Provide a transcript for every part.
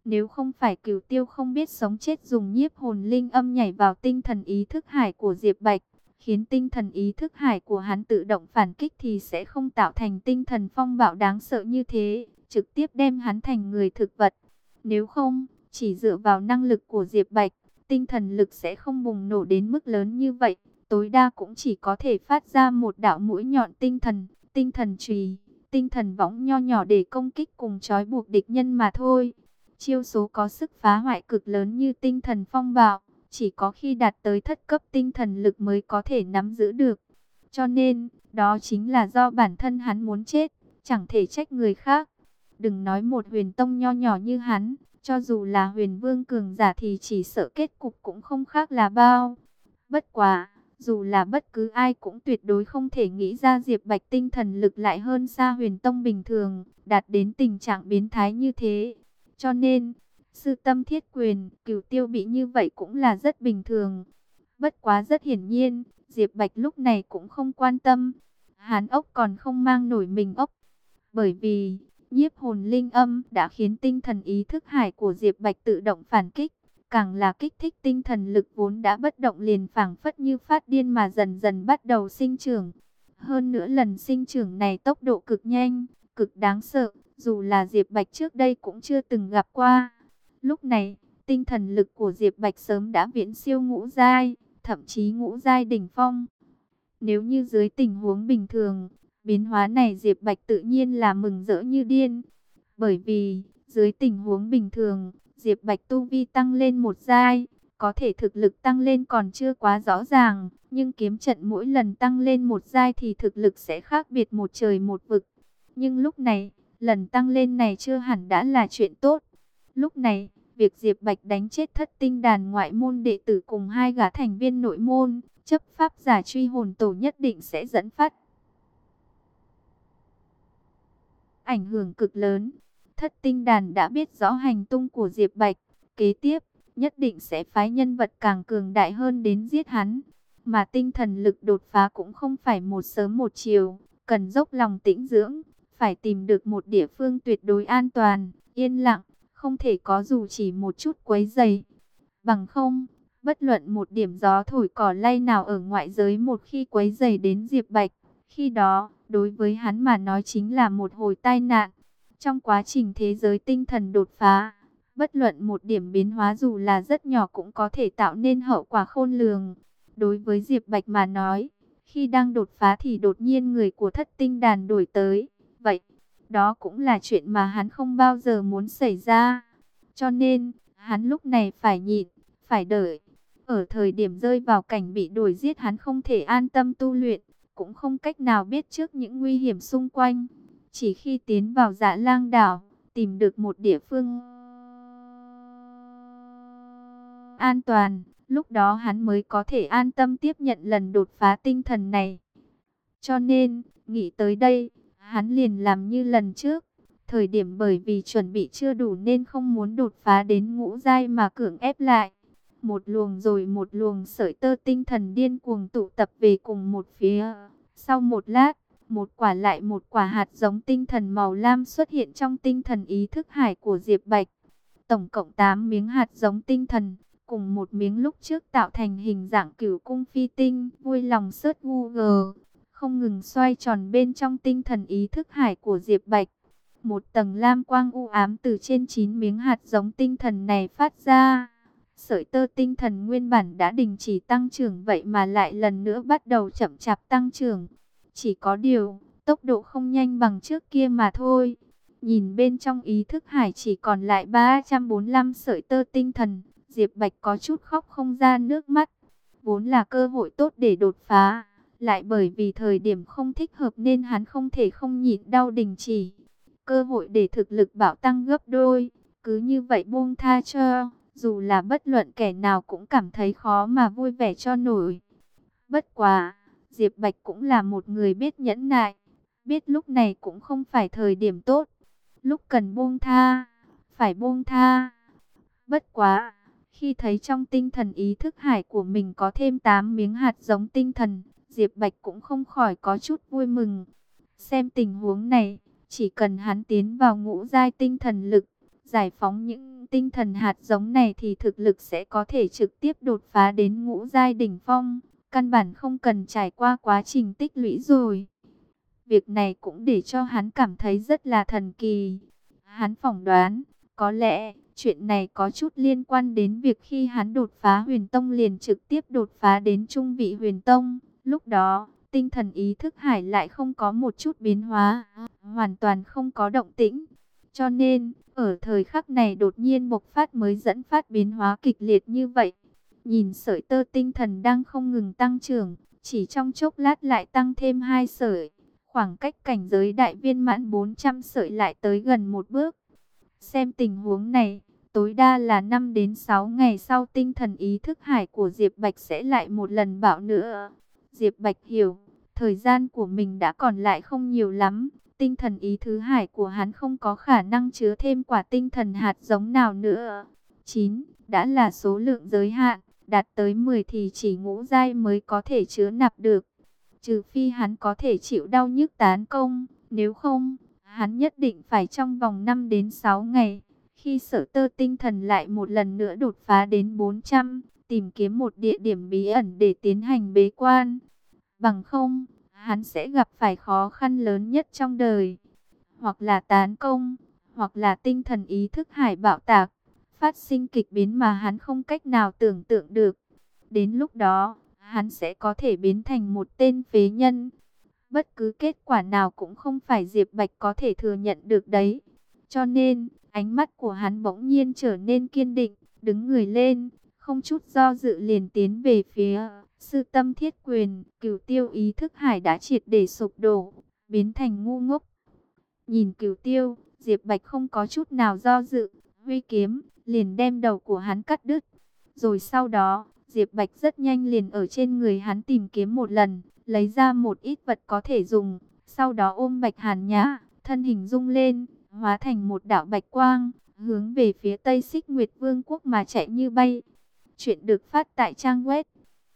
Nếu không phải Cửu Tiêu không biết sống chết dùng nhiếp hồn linh âm nhảy vào tinh thần ý thức hải của Diệp Bạch, khiến tinh thần ý thức hải của hắn tự động phản kích thì sẽ không tạo thành tinh thần phong bạo đáng sợ như thế, trực tiếp đem hắn thành người thực vật. Nếu không, chỉ dựa vào năng lực của Diệp Bạch, tinh thần lực sẽ không bùng nổ đến mức lớn như vậy, tối đa cũng chỉ có thể phát ra một đạo mũi nhọn tinh thần chùy, tinh thần võng nho nhỏ để công kích cùng trói buộc địch nhân mà thôi. Chiêu số có sức phá hoại cực lớn như tinh thần phong bạo, chỉ có khi đạt tới thất cấp tinh thần lực mới có thể nắm giữ được. Cho nên, đó chính là do bản thân hắn muốn chết, chẳng thể trách người khác. Đừng nói một huyền tông nho nhỏ như hắn, cho dù là huyền vương cường giả thì chỉ sợ kết cục cũng không khác là bao. Bất quá, dù là bất cứ ai cũng tuyệt đối không thể nghĩ ra Diệp Bạch tinh thần lực lại hơn xa huyền tông bình thường, đạt đến tình trạng biến thái như thế. Cho nên, sư tâm thiết quyền, Cửu Tiêu bị như vậy cũng là rất bình thường. Bất quá rất hiển nhiên, Diệp Bạch lúc này cũng không quan tâm. Hán ốc còn không mang nổi mình ốc. Bởi vì, nhiếp hồn linh âm đã khiến tinh thần ý thức hải của Diệp Bạch tự động phản kích. Càng là kích thích tinh thần lực vốn đã bất động liền phảng phất như phát điên mà dần dần bắt đầu sinh trưởng. Hơn nữa lần sinh trưởng này tốc độ cực nhanh, cực đáng sợ, dù là Diệp Bạch trước đây cũng chưa từng gặp qua. Lúc này, tinh thần lực của Diệp Bạch sớm đã viễn siêu ngũ giai, thậm chí ngũ giai đỉnh phong. Nếu như dưới tình huống bình thường, biến hóa này Diệp Bạch tự nhiên là mừng rỡ như điên. Bởi vì, dưới tình huống bình thường, Diệp Bạch tu vi tăng lên một giai, có thể thực lực tăng lên còn chưa quá rõ ràng, nhưng kiếm trận mỗi lần tăng lên một giai thì thực lực sẽ khác biệt một trời một vực. Nhưng lúc này, lần tăng lên này chưa hẳn đã là chuyện tốt. Lúc này, việc Diệp Bạch đánh chết thất tinh đàn ngoại môn đệ tử cùng hai gã thành viên nội môn, chấp pháp giả truy hồn tổ nhất định sẽ dẫn phát ảnh hưởng cực lớn. Thất tinh đàn đã biết rõ hành tung của Diệp Bạch, kế tiếp, nhất định sẽ phái nhân vật càng cường đại hơn đến giết hắn. Mà tinh thần lực đột phá cũng không phải một sớm một chiều, cần dốc lòng tĩnh dưỡng, phải tìm được một địa phương tuyệt đối an toàn, yên lặng, không thể có dù chỉ một chút quấy rầy. Bằng không, bất luận một điểm gió thổi cỏ lay nào ở ngoại giới một khi quấy rầy đến Diệp Bạch, khi đó, đối với hắn mà nói chính là một hồi tai nạn. Trong quá trình thế giới tinh thần đột phá, bất luận một điểm biến hóa dù là rất nhỏ cũng có thể tạo nên hậu quả khôn lường. Đối với Diệp Bạch mà nói, khi đang đột phá thì đột nhiên người của thất tinh đàn đổi tới. Vậy, đó cũng là chuyện mà hắn không bao giờ muốn xảy ra. Cho nên, hắn lúc này phải nhịn, phải đợi. Ở thời điểm rơi vào cảnh bị đuổi giết hắn không thể an tâm tu luyện, cũng không cách nào biết trước những nguy hiểm xung quanh. Chỉ khi tiến vào Dạ Lang đảo, tìm được một địa phương an toàn, lúc đó hắn mới có thể an tâm tiếp nhận lần đột phá tinh thần này. Cho nên, nghĩ tới đây, hắn liền làm như lần trước. Thời điểm bởi vì chuẩn bị chưa đủ nên không muốn đột phá đến ngũ giai mà cưỡng ép lại. Một luồng rồi một luồng sợi tơ tinh thần điên cuồng tụ tập về cùng một phía. Sau một lát, một quả lại một quả hạt giống tinh thần màu lam xuất hiện trong tinh thần ý thức hải của Diệp Bạch. Tổng cộng 8 miếng hạt giống tinh thần, cùng một miếng lúc trước tạo thành hình dạng cửu cung phi tinh, vui lòng search Google, không ngừng xoay tròn bên trong tinh thần ý thức hải của Diệp Bạch. Một tầng lam quang u ám từ trên 9 miếng hạt giống tinh thần này phát ra. Sợi tơ tinh thần nguyên bản đã đình chỉ tăng trưởng vậy mà lại lần nữa bắt đầu chậm chạp tăng trưởng. Chỉ có điều, tốc độ không nhanh bằng trước kia mà thôi. Nhìn bên trong ý thức hải chỉ còn lại 345 sợi tơ tinh thần, Diệp Bạch có chút khóc không ra nước mắt. Vốn là cơ hội tốt để đột phá, lại bởi vì thời điểm không thích hợp nên hắn không thể không nhịn đau đình chỉ. Cơ hội để thực lực bảo tăng gấp đôi, cứ như vậy buông tha cho, dù là bất luận kẻ nào cũng cảm thấy khó mà vui vẻ cho nổi. Bất quá, Diệp Bạch cũng là một người biết nhẫn nại, biết lúc này cũng không phải thời điểm tốt, lúc cần buông tha, phải buông tha. Bất quá, khi thấy trong tinh thần ý thức hải của mình có thêm 8 miếng hạt giống tinh thần, Diệp Bạch cũng không khỏi có chút vui mừng. Xem tình huống này, chỉ cần hắn tiến vào ngũ giai tinh thần lực, giải phóng những tinh thần hạt giống này thì thực lực sẽ có thể trực tiếp đột phá đến ngũ giai đỉnh phong, căn bản không cần trải qua quá trình tích lũy rồi. Việc này cũng để cho hắn cảm thấy rất là thần kỳ. Hắn phỏng đoán, có lẽ chuyện này có chút liên quan đến việc khi hắn đột phá huyền tông liền trực tiếp đột phá đến trung vị huyền tông. Lúc đó, tinh thần ý thức hải lại không có một chút biến hóa, hoàn toàn không có động tĩnh. Cho nên, ở thời khắc này đột nhiên bộc phát mới dẫn phát biến hóa kịch liệt như vậy. Nhìn sợi tơ tinh thần đang không ngừng tăng trưởng, chỉ trong chốc lát lại tăng thêm 2 sợi. Khoảng cách cảnh giới đại viên mãn 400 sợi lại tới gần một bước. Xem tình huống này, tối đa là 5 đến 6 ngày sau tinh thần ý thức hải của Diệp Bạch sẽ lại một lần bạo nữa. Diệp Bạch hiểu, thời gian của mình đã còn lại không nhiều lắm. Tinh thần ý thứ hải của hắn không có khả năng chứa thêm quả tinh thần hạt giống nào nữa. 9 đã là số lượng giới hạn, đạt tới 10 thì chỉ ngũ giai mới có thể chứa nạp được. Trừ phi hắn có thể chịu đau nhức tán công, nếu không, hắn nhất định phải trong vòng 5 đến 6 ngày. Khi sở tơ tinh thần lại một lần nữa đột phá đến 400, tìm kiếm một địa điểm bí ẩn để tiến hành bế quan. Bằng không, hắn sẽ gặp phải khó khăn lớn nhất trong đời. Hoặc là tán công, hoặc là tinh thần ý thức hải bạo tạc, phát sinh kịch biến mà hắn không cách nào tưởng tượng được. Đến lúc đó, hắn sẽ có thể biến thành một tên phế nhân. Bất cứ kết quả nào cũng không phải Diệp Bạch có thể thừa nhận được đấy. Cho nên, ánh mắt của hắn bỗng nhiên trở nên kiên định, đứng người lên, không chút do dự liền tiến về phía Sư Tâm Thiết Quyền. Cửu Tiêu ý thức hải đã triệt để sụp đổ, biến thành ngu ngốc. Nhìn Cửu Tiêu, Diệp Bạch không có chút nào do dự, huy kiếm, liền đem đầu của hắn cắt đứt. Rồi sau đó, Diệp Bạch rất nhanh liền ở trên người hắn tìm kiếm một lần, lấy ra một ít vật có thể dùng, sau đó ôm Bạch Hàn Nhã, thân hình rung lên, hóa thành một đạo bạch quang, hướng về phía Tây Xích Nguyệt Vương quốc mà chạy như bay. Chuyện được phát tại trang web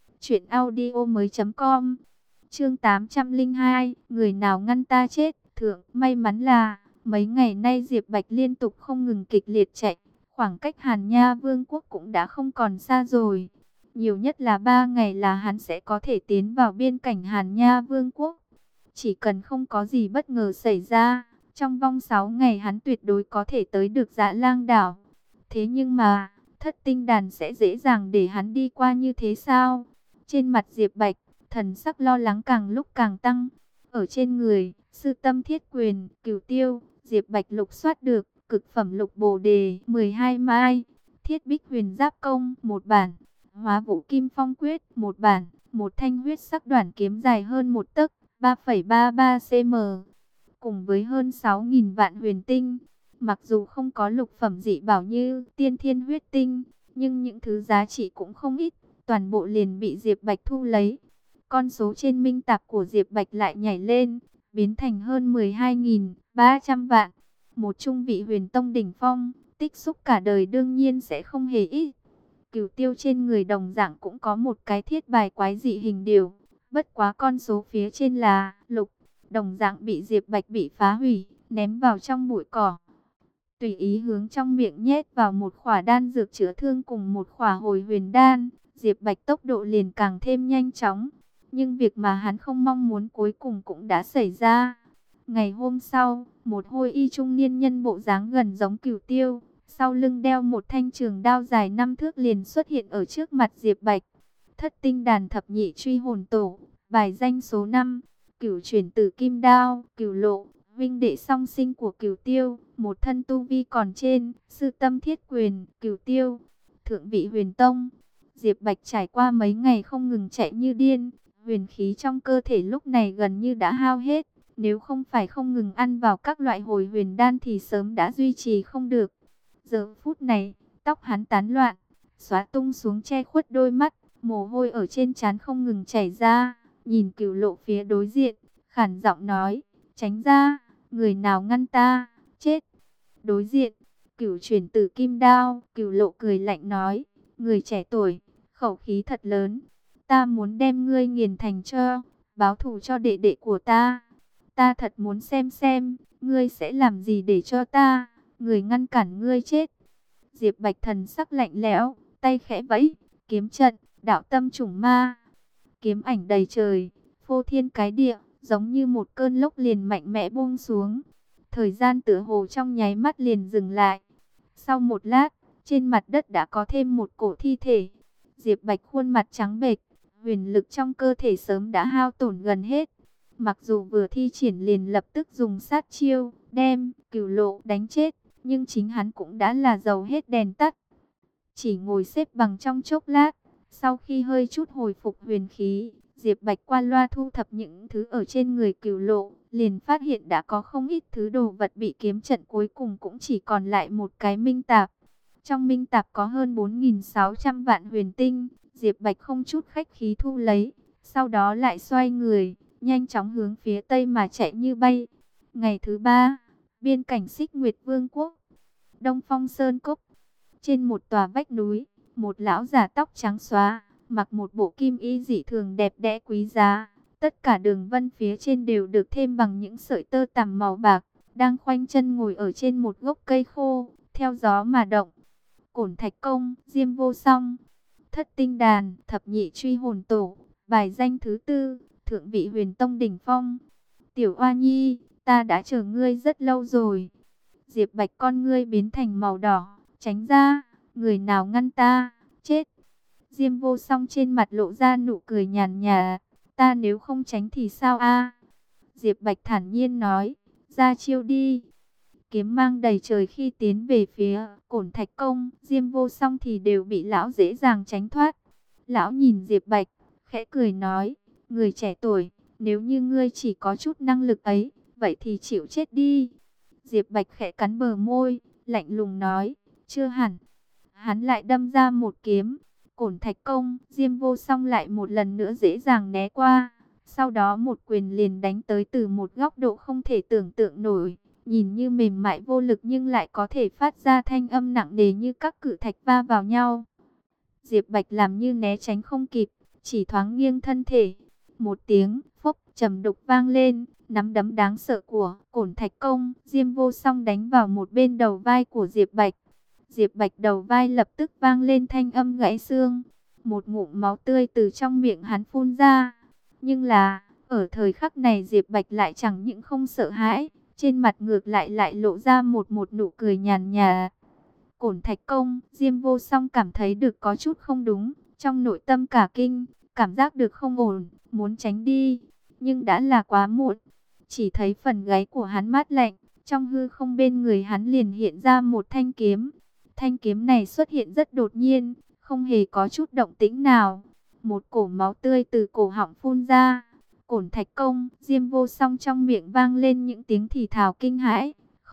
truyệnaudiomoi.com. Chương 802, người nào ngăn ta chết. Thượng, may mắn là mấy ngày nay Diệp Bạch liên tục không ngừng kịch liệt chạy, khoảng cách Hàn Nha Vương quốc cũng đã không còn xa rồi. Nhiều nhất là 3 ngày là hắn sẽ có thể tiến vào biên cảnh Hàn Nha Vương quốc. Chỉ cần không có gì bất ngờ xảy ra, trong vòng 6 ngày hắn tuyệt đối có thể tới được Dã Lang đảo. Thế nhưng mà, Thất Tinh Đàn sẽ dễ dàng để hắn đi qua như thế sao? Trên mặt Diệp Bạch, thần sắc lo lắng càng lúc càng tăng. Ở trên người, Sư Tâm Thiết Quyền, Cửu Tiêu, Diệp Bạch lục soát được cực phẩm lục bồ đề 12 mai, Thiết Bích Huyền Giáp Công một bản, Hóa Vũ Kim Phong Quyết một bản, một thanh huyết sắc đoản kiếm dài hơn 1 tấc, 3,33 cm, cùng với hơn 6.000 vạn huyền tinh. Mặc dù không có lục phẩm dị bảo như Tiên Thiên Huyết Tinh, nhưng những thứ giá trị cũng không ít, toàn bộ liền bị Diệp Bạch thu lấy. Con số trên minh tạp của Diệp Bạch lại nhảy lên, biến thành hơn 12.300 vạn. Một trung vị huyền tông đỉnh phong, tích xúc cả đời đương nhiên sẽ không hề ít. Cửu Tiêu trên người đồng dạng cũng có một cái thiết bài quái dị hình điều. Bất quá con số phía trên là lục, đồng dạng bị Diệp Bạch bị phá hủy, ném vào trong bụi cỏ. Tùy ý hướng trong miệng nhét vào một khỏa đan dược chữa thương cùng một khỏa hồi huyền đan, Diệp Bạch tốc độ liền càng thêm nhanh chóng. Nhưng việc mà hắn không mong muốn cuối cùng cũng đã xảy ra. Ngày hôm sau, một hôi y trung niên nhân bộ dáng gần giống Cửu Tiêu, sau lưng đeo một thanh trường đao dài 5 thước liền xuất hiện ở trước mặt Diệp Bạch. Thất Tinh Đàn thập nhị truy hồn tổ, bài danh số 5, Cửu chuyển tử kim đao, Cửu Lộ, huynh đệ song sinh của Cửu Tiêu, một thân tu vi còn trên Sư Tâm Thiết Quyền, Cửu Tiêu, thượng vị huyền tông. Diệp Bạch trải qua mấy ngày không ngừng chạy như điên, huyền khí trong cơ thể lúc này gần như đã hao hết. Nếu không phải không ngừng ăn vào các loại hồi huyền đan thì sớm đã duy trì không được. Giờ phút này, tóc hắn tán loạn, xóa tung xuống che khuất đôi mắt, mồ hôi ở trên trán không ngừng chảy ra. Nhìn Cửu Lộ phía đối diện, khản giọng nói, tránh ra, người nào ngăn ta, chết. Đối diện, Cửu chuyển tử kim đao, Cửu Lộ cười lạnh nói, người trẻ tuổi, khẩu khí thật lớn. Ta muốn đem ngươi nghiền thành tro, báo thù cho đệ đệ của ta. Ta thật muốn xem, ngươi sẽ làm gì để cho ta, người ngăn cản ngươi chết. Diệp Bạch thần sắc lạnh lẽo, tay khẽ vẫy, kiếm trận, đạo tâm trùng ma. Kiếm ảnh đầy trời, phô thiên cái địa, giống như một cơn lốc liền mạnh mẽ buông xuống. Thời gian tựa hồ trong nháy mắt liền dừng lại. Sau một lát, trên mặt đất đã có thêm một cổ thi thể. Diệp Bạch khuôn mặt trắng bệch, huyền lực trong cơ thể sớm đã hao tổn gần hết. Mặc dù vừa thi triển liền lập tức dùng sát chiêu, đem Cửu Lộ đánh chết, nhưng chính hắn cũng đã là dầu hết đèn tắt. Chỉ ngồi xếp bằng trong chốc lát, sau khi hơi chút hồi phục huyền khí, Diệp Bạch qua loa thu thập những thứ ở trên người Cửu Lộ, liền phát hiện đã có không ít thứ đồ vật bị kiếm trận, cuối cùng cũng chỉ còn lại một cái minh tạp. Trong minh tạp có hơn 4.600 vạn huyền tinh, Diệp Bạch không chút khách khí thu lấy, sau đó lại xoay người, nhanh chóng hướng phía tây mà chạy như bay. Ngày thứ ba, biên cảnh Xích Nguyệt Vương quốc, Đông Phong Sơn Cốc, trên một tòa vách núi, một lão già tóc trắng xóa, mặc một bộ kim y dị thường đẹp đẽ quý giá. Tất cả đường vân phía trên đều được thêm bằng những sợi tơ tằm màu bạc, đang khoanh chân ngồi ở trên một gốc cây khô, theo gió mà động. Cổn Thạch Công, Diêm Vô Song, Thất Tinh Đàn, Thập Nhị Truy Hồn Tổ, bài danh thứ tư, Thượng vị Huyền Tông đỉnh phong. Tiểu Oa Nhi, ta đã chờ ngươi rất lâu rồi. Diệp Bạch con ngươi biến thành màu đỏ, tránh ra, người nào ngăn ta, chết. Diêm Vô Song trên mặt lộ ra nụ cười nhàn nhạt, ta nếu không tránh thì sao a? Diệp Bạch thản nhiên nói, ra chiêu đi. Kiếm mang đầy trời khi tiến về phía Cổn Thạch Công, Diêm Vô Song thì đều bị lão dễ dàng tránh thoát. Lão nhìn Diệp Bạch, khẽ cười nói, người trẻ tuổi, nếu như ngươi chỉ có chút năng lực ấy, vậy thì chịu chết đi. Diệp Bạch khẽ cắn bờ môi, lạnh lùng nói, chưa hẳn. Hắn lại đâm ra một kiếm, Cổn Thạch Công, Diêm Vô Song lại một lần nữa dễ dàng né qua. Sau đó một quyền liền đánh tới từ một góc độ không thể tưởng tượng nổi. Nhìn như mềm mại vô lực nhưng lại có thể phát ra thanh âm nặng nề như các cự thạch va vào nhau. Diệp Bạch làm như né tránh không kịp, chỉ thoáng nghiêng thân thể. Một tiếng phốc trầm đục vang lên, nắm đấm đáng sợ của Cổn Thạch Công, Diêm Vô Song đánh vào một bên đầu vai của Diệp Bạch. Diệp Bạch đầu vai lập tức vang lên thanh âm gãy xương. Một ngụm máu tươi từ trong miệng hắn phun ra. Nhưng là, ở thời khắc này Diệp Bạch lại chẳng những không sợ hãi, trên mặt ngược lại lộ ra một nụ cười nhàn nhạt. Cổn Thạch Công, Diêm Vô Song cảm thấy được có chút không đúng, trong nội tâm cả kinh, cảm giác được không ổn, muốn tránh đi, nhưng đã là quá muộn. Chỉ thấy phần gáy của hắn mát lạnh, trong hư không bên người hắn liền hiện ra một thanh kiếm. Thanh kiếm này xuất hiện rất đột nhiên, không hề có chút động tĩnh nào. Một cổ máu tươi từ cổ họng phun ra. Cổn Thạch Công, Diêm Vô Song trong miệng vang lên những tiếng thì thào kinh hãi.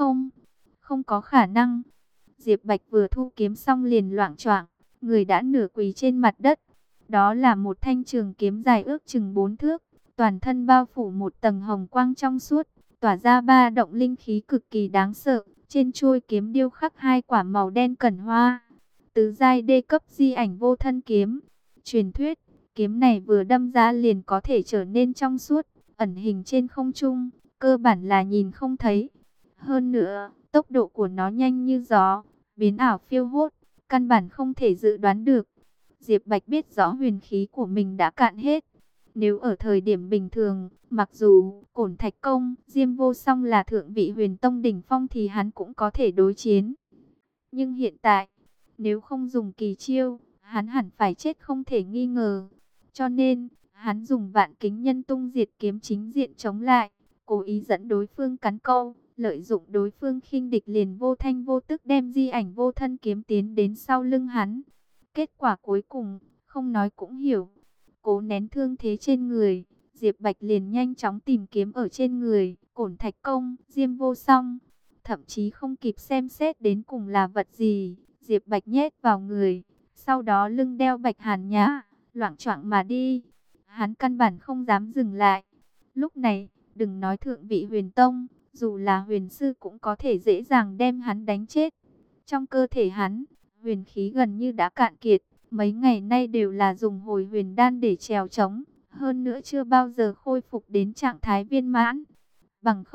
Không có khả năng. Diệp Bạch vừa thu kiếm xong liền loạng choạng, người đã nửa quỳ trên mặt đất. Đó là một thanh trường kiếm dài ước chừng 4 thước, toàn thân bao phủ một tầng hồng quang trong suốt, tỏa ra ba động linh khí cực kỳ đáng sợ. Trên chuôi kiếm điêu khắc hai quả màu đen cẩn hoa. Tứ giai đê cấp di ảnh vô thân kiếm. Truyền thuyết, kiếm này vừa đâm ra liền có thể trở nên trong suốt, ẩn hình trên không trung, cơ bản là nhìn không thấy. Hơn nữa, tốc độ của nó nhanh như gió, biến ảo phiêu hốt, căn bản không thể dự đoán được. Diệp Bạch biết rõ huyền khí của mình đã cạn hết. Nếu ở thời điểm bình thường, mặc dù Cổn Thạch Công, Diêm Vô Song là thượng vị huyền tông đỉnh phong thì hắn cũng có thể đối chiến. Nhưng hiện tại, nếu không dùng kỳ chiêu, hắn hẳn phải chết không thể nghi ngờ. Cho nên, hắn dùng Vạn Kính Nhân Tung Diệt kiếm chính diện chống lại, cố ý dẫn đối phương cắn câu, lợi dụng đối phương khinh địch liền vô thanh vô tức đem di ảnh vô thân kiếm tiến đến sau lưng hắn. Kết quả cuối cùng, không nói cũng hiểu. Cố nén thương thế trên người, Diệp Bạch liền nhanh chóng tìm kiếm ở trên người Cổn Thạch Công, Diêm Vô Song. Thậm chí không kịp xem xét đến cùng là vật gì, Diệp Bạch nhét vào người, sau đó lưng đeo Bạch Hàn Nhã, loạng choạng mà đi. Hắn căn bản không dám dừng lại. Lúc này, đừng nói thượng vị huyền tông, dù là huyền sư cũng có thể dễ dàng đem hắn đánh chết. Trong cơ thể hắn, huyền khí gần như đã cạn kiệt, mấy ngày nay đều là dùng hồi huyền đan để trèo trống, hơn nữa chưa bao giờ khôi phục đến trạng thái viên mãn. Bằng không,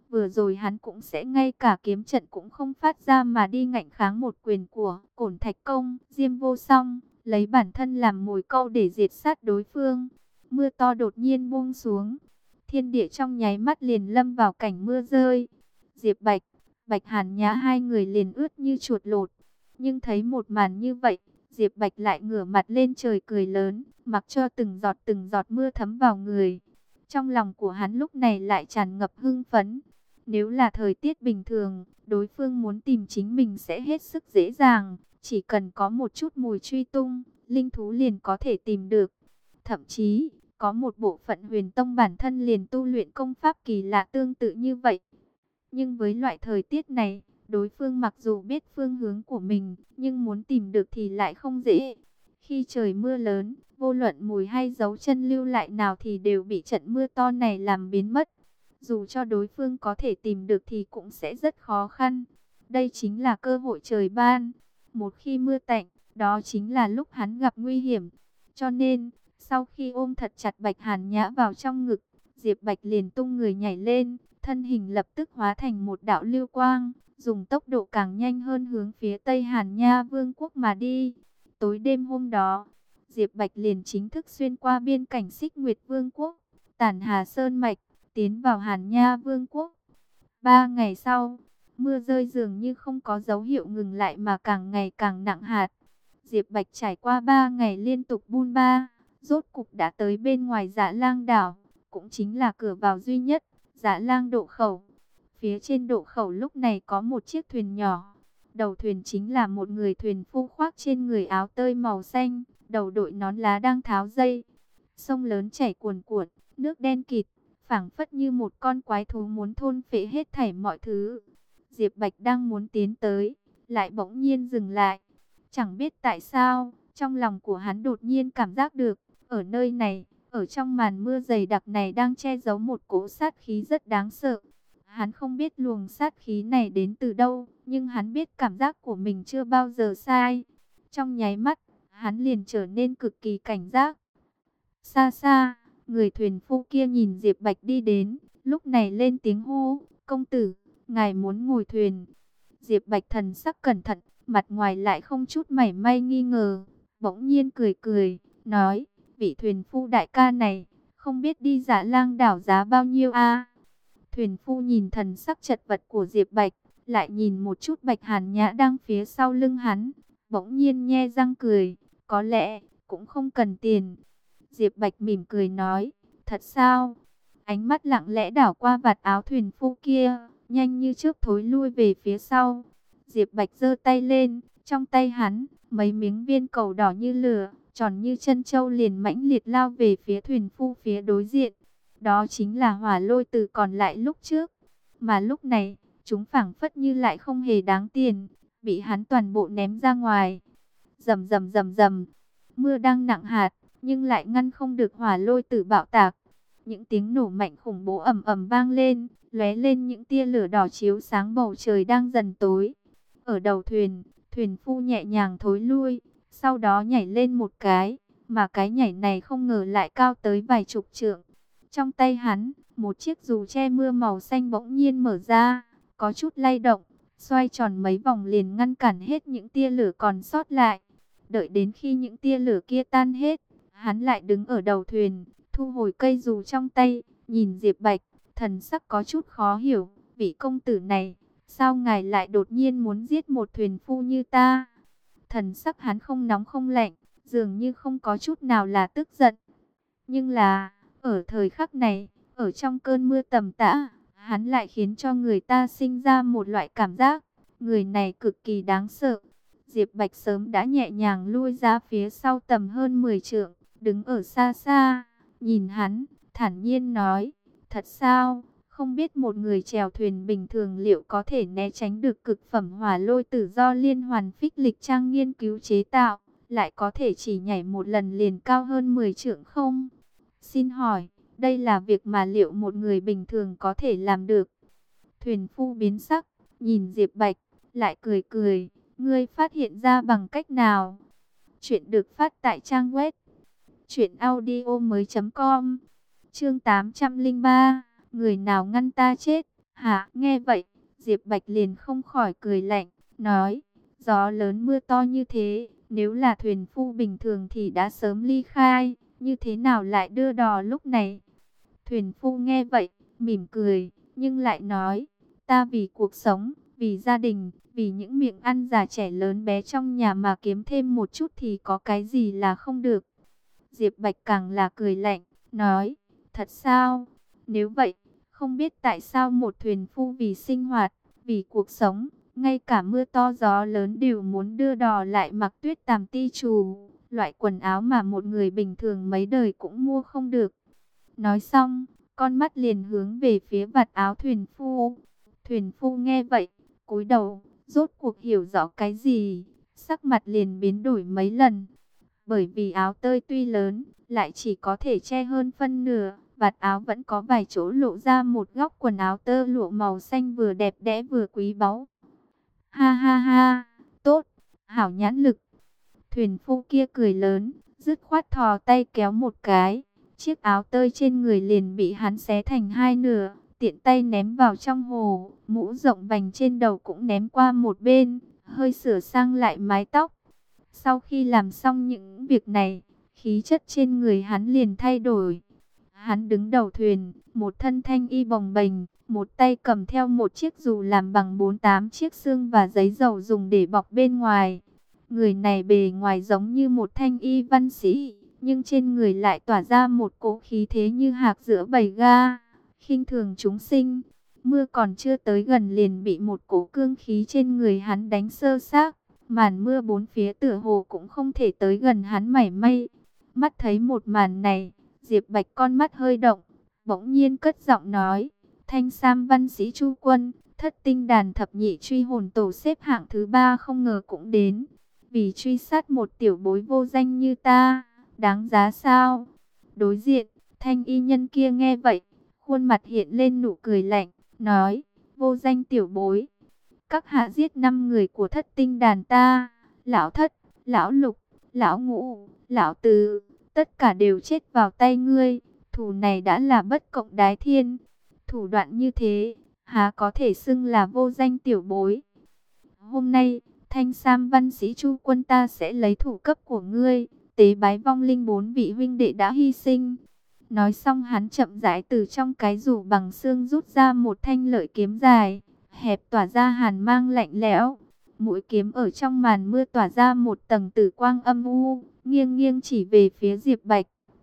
Vừa rồi hắn cũng sẽ ngay cả kiếm trận cũng không phát ra mà đi ngạnh kháng một quyền của Cổn Thạch Công, Diêm Vô Song, lấy bản thân làm mồi câu để diệt sát đối phương. Mưa to đột nhiên buông xuống, thiên địa trong nháy mắt liền lâm vào cảnh mưa rơi. Diệp Bạch, Bạch Hàn Nhã hai người liền ướt như chuột lột. Nhưng thấy một màn như vậy, Diệp Bạch lại ngửa mặt lên trời cười lớn, mặc cho từng giọt mưa thấm vào người. Trong lòng của hắn lúc này lại tràn ngập hưng phấn. Nếu là thời tiết bình thường, đối phương muốn tìm chính mình sẽ hết sức dễ dàng. Chỉ cần có một chút mùi truy tung, linh thú liền có thể tìm được. Thậm chí, có một bộ phận huyền tông bản thân liền tu luyện công pháp kỳ lạ tương tự như vậy. Nhưng với loại thời tiết này, đối phương mặc dù biết phương hướng của mình, nhưng muốn tìm được thì lại không dễ. Khi trời mưa lớn, vô luận mùi hay dấu chân lưu lại nào thì đều bị trận mưa to này làm biến mất. Dù cho đối phương có thể tìm được thì cũng sẽ rất khó khăn. Đây chính là cơ hội trời ban. Một khi mưa tạnh, đó chính là lúc hắn gặp nguy hiểm. Cho nên, sau khi ôm thật chặt Bạch Hàn Nhã vào trong ngực, Diệp Bạch liền tung người nhảy lên, thân hình lập tức hóa thành một đạo lưu quang, dùng tốc độ càng nhanh hơn hướng phía Tây Hàn Nha Vương quốc mà đi. Tối đêm hôm đó, Diệp Bạch liền chính thức xuyên qua biên cảnh Xích Nguyệt Vương quốc, Tản Hà Sơn mạch, tiến vào Hàn Nha Vương quốc. 3 ngày sau, mưa rơi dường như không có dấu hiệu ngừng lại mà càng ngày càng nặng hạt. Diệp Bạch trải qua 3 ngày liên tục bôn ba, rốt cục đã tới bên ngoài Dạ Lang đảo, cũng chính là cửa vào duy nhất, Dạ Lang độ khẩu. Phía trên độ khẩu lúc này có một chiếc thuyền nhỏ. Đầu thuyền chính là một người thuyền phu khoác trên người áo tơi màu xanh, đầu đội nón lá đang tháo dây. Sông lớn chảy cuồn cuộn, nước đen kịt, phảng phất như một con quái thú muốn thôn phệ hết thảy mọi thứ. Diệp Bạch đang muốn tiến tới, lại bỗng nhiên dừng lại. Chẳng biết tại sao, trong lòng của hắn đột nhiên cảm giác được, ở nơi này, ở trong màn mưa dày đặc này đang che giấu một cỗ sát khí rất đáng sợ. Hắn không biết luồng sát khí này đến từ đâu, nhưng hắn biết cảm giác của mình chưa bao giờ sai. Trong nháy mắt, hắn liền trở nên cực kỳ cảnh giác. Xa xa, người thuyền phu kia nhìn Diệp Bạch đi đến, lúc này lên tiếng hô, công tử, ngài muốn ngồi thuyền. Diệp Bạch thần sắc cẩn thận, mặt ngoài lại không chút mảy may nghi ngờ, bỗng nhiên cười cười, nói, vị thuyền phu đại ca này, không biết đi Dạ Lang đảo giá bao nhiêu a? Thuyền phu nhìn thần sắc chật vật của Diệp Bạch, lại nhìn một chút Bạch Hàn Nhã đang phía sau lưng hắn, bỗng nhiên nhe răng cười, có lẽ cũng không cần tiền. Diệp Bạch mỉm cười nói, thật sao? Ánh mắt lặng lẽ đảo qua vạt áo thuyền phu kia, nhanh như chớp thối lui về phía sau. Diệp Bạch giơ tay lên, trong tay hắn, mấy miếng viên cầu đỏ như lửa, tròn như chân châu liền mãnh liệt lao về phía thuyền phu phía đối diện. Đó chính là hỏa lôi tử còn lại lúc trước. Mà lúc này, chúng phảng phất như lại không hề đáng tiền, bị hắn toàn bộ ném ra ngoài. Rầm rầm rầm rầm, mưa đang nặng hạt, nhưng lại ngăn không được hỏa lôi tử bạo tạc. Những tiếng nổ mạnh khủng bố ầm ầm vang lên, lóe lên những tia lửa đỏ chiếu sáng bầu trời đang dần tối. Ở đầu thuyền, thuyền phu nhẹ nhàng thối lui, sau đó nhảy lên một cái, mà cái nhảy này không ngờ lại cao tới vài chục trượng. Trong tay hắn, một chiếc dù che mưa màu xanh bỗng nhiên mở ra, có chút lay động, xoay tròn mấy vòng liền ngăn cản hết những tia lửa còn sót lại. Đợi đến khi những tia lửa kia tan hết, hắn lại đứng ở đầu thuyền, thu hồi cây dù trong tay, nhìn Diệp Bạch, thần sắc có chút khó hiểu, vị công tử này, sao ngài lại đột nhiên muốn giết một thuyền phu như ta? Thần sắc hắn không nóng không lạnh, dường như không có chút nào là tức giận. Nhưng là, ở thời khắc này, ở trong cơn mưa tầm tã, hắn lại khiến cho người ta sinh ra một loại cảm giác, người này cực kỳ đáng sợ. Diệp Bạch sớm đã nhẹ nhàng lui ra phía sau tầm hơn 10 trượng, đứng ở xa xa, nhìn hắn, thản nhiên nói, thật sao, không biết một người chèo thuyền bình thường liệu có thể né tránh được cực phẩm hỏa lôi tử do liên hoàn phích lịch trang nghiên cứu chế tạo, lại có thể chỉ nhảy một lần liền cao hơn 10 trượng không? Xin hỏi, đây là việc mà liệu một người bình thường có thể làm được? Thuyền phu biến sắc, nhìn Diệp Bạch, lại cười cười, ngươi phát hiện ra bằng cách nào? Chuyện được phát tại trang web truyệnaudiomoi.com. Chương 803, người nào ngăn ta chết? Hả, nghe vậy, Diệp Bạch liền không khỏi cười lạnh, nói, gió lớn mưa to như thế, nếu là thuyền phu bình thường thì đã sớm ly khai, như thế nào lại đưa đò lúc này? Thuyền phu nghe vậy, mỉm cười, nhưng lại nói, ta vì cuộc sống, vì gia đình, vì những miệng ăn già trẻ lớn bé trong nhà mà kiếm thêm một chút thì có cái gì là không được. Diệp Bạch càng là cười lạnh, nói, thật sao? Nếu vậy, không biết tại sao một thuyền phu vì sinh hoạt, vì cuộc sống, ngay cả mưa to gió lớn đều muốn đưa đò lại mặc tuyết tàm ti trù, loại quần áo mà một người bình thường mấy đời cũng mua không được. Nói xong, con mắt liền hướng về phía vạt áo thuyền phu. Thuyền phu nghe vậy, cúi đầu, rốt cuộc hiểu rõ cái gì, sắc mặt liền biến đổi mấy lần. Bởi vì áo tơi tuy lớn, lại chỉ có thể che hơn phân nửa, vạt áo vẫn có vài chỗ lộ ra một góc quần áo tơ lụa màu xanh vừa đẹp đẽ vừa quý báu. Ha ha ha, tốt, hảo nhãn lực. Thuyền phu kia cười lớn, dứt khoát thò tay kéo một cái. Chiếc áo tơi trên người liền bị hắn xé thành hai nửa, tiện tay ném vào trong hồ. Mũ rộng vành trên đầu cũng ném qua một bên, hơi sửa sang lại mái tóc. Sau khi làm xong những việc này, khí chất trên người hắn liền thay đổi. Hắn đứng đầu thuyền, một thân thanh y bồng bềnh, một tay cầm theo một chiếc dù làm bằng 48 chiếc xương và giấy dầu dùng để bọc bên ngoài. Người này bề ngoài giống như một thanh y văn sĩ, nhưng trên người lại tỏa ra một cỗ khí thế như hạc giữa bầy ga, khinh thường chúng sinh. Mưa còn chưa tới gần liền bị một cỗ cương khí trên người hắn đánh sơ xác. Màn mưa bốn phía tựa hồ cũng không thể tới gần hắn mảy may. Mắt thấy một màn này, Diệp Bạch con mắt hơi động, bỗng nhiên cất giọng nói, Thanh Sam văn sĩ Chu Quân, thất tinh đàn thập nhị truy hồn tổ xếp hạng thứ 3 không ngờ cũng đến. Vì truy sát một tiểu bối vô danh như ta, đáng giá sao? Đối diện, thanh y nhân kia nghe vậy, khuôn mặt hiện lên nụ cười lạnh, nói, vô danh tiểu bối. Các hạ giết 5 người của thất tinh đàn ta, lão thất, lão lục, lão ngũ, lão tứ, tất cả đều chết vào tay ngươi. Thù này đã là bất cộng đái thiên. Thủ đoạn như thế, há có thể xưng là vô danh tiểu bối. Hôm nay, Thanh Sam văn sĩ Chu Quân ta sẽ lấy thủ cấp của ngươi, tế bái vong linh 4 vị huynh đệ đã hy sinh. Nói xong hắn chậm rãi từ trong cái rủ bằng xương rút ra một thanh lợi kiếm dài, hẹp tỏa ra hàn mang lạnh lẽo. Mũi kiếm ở trong màn mưa tỏa ra một tầng tử quang âm u, nghiêng nghiêng chỉ về phía Diệp Bạch.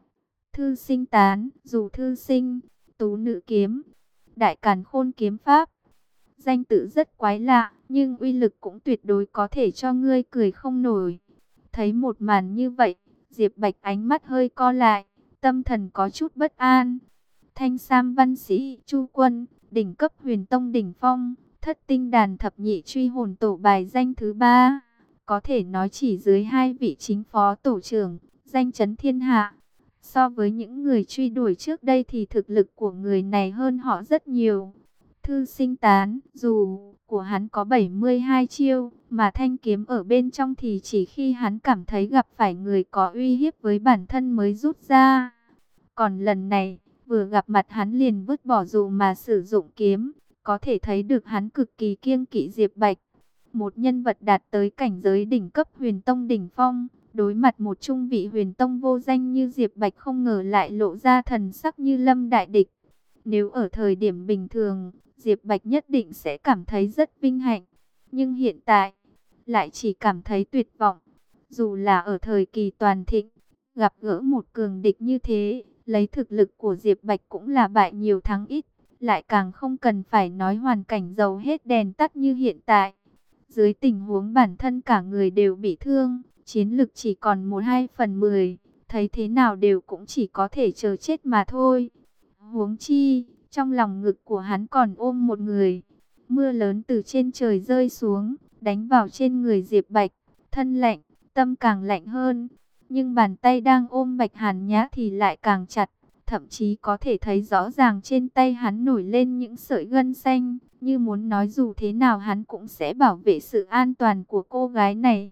Thư sinh tán, dù thư sinh, tú nữ kiếm, đại càn khôn kiếm pháp. Danh tự rất quái lạ, nhưng uy lực cũng tuyệt đối có thể cho ngươi cười không nổi. Thấy một màn như vậy, Diệp Bạch ánh mắt hơi co lại, tâm thần có chút bất an. Thanh Sam văn sĩ Chu Quân, đỉnh cấp huyền tông đỉnh phong, thất tinh đàn thập nhị truy hồn tổ bài danh thứ 3. Có thể nói chỉ dưới 2 vị chính phó tổ trưởng, danh chấn thiên hạ. So với những người truy đuổi trước đây thì thực lực của người này hơn họ rất nhiều. Thư sinh tán, dù của hắn có 72 chiêu, mà thanh kiếm ở bên trong thì chỉ khi hắn cảm thấy gặp phải người có uy hiếp với bản thân mới rút ra. Còn lần này, vừa gặp mặt hắn liền vứt bỏ dù mà sử dụng kiếm, có thể thấy được hắn cực kỳ kiêng kỵ Diệp Bạch. Một nhân vật đạt tới cảnh giới đỉnh cấp huyền tông đỉnh phong, đối mặt một trung vị huyền tông vô danh như Diệp Bạch không ngờ lại lộ ra thần sắc như lâm đại địch. Nếu ở thời điểm bình thường, Diệp Bạch nhất định sẽ cảm thấy rất vinh hạnh. Nhưng hiện tại, lại chỉ cảm thấy tuyệt vọng. Dù là ở thời kỳ toàn thịnh, gặp gỡ một cường địch như thế, lấy thực lực của Diệp Bạch cũng là bại nhiều thắng ít. Lại càng không cần phải nói hoàn cảnh dầu hết đèn tắt như hiện tại. Dưới tình huống bản thân cả người đều bị thương, chiến lực chỉ còn 1/2/10, thấy thế nào đều cũng chỉ có thể chờ chết mà thôi. Huống chi, trong lòng ngực của hắn còn ôm một người. Mưa lớn từ trên trời rơi xuống, đánh vào trên người Diệp Bạch, thân lạnh, tâm càng lạnh hơn. Nhưng bàn tay đang ôm Bạch Hàn Nhã thì lại càng chặt, thậm chí có thể thấy rõ ràng trên tay hắn nổi lên những sợi gân xanh, như muốn nói dù thế nào hắn cũng sẽ bảo vệ sự an toàn của cô gái này.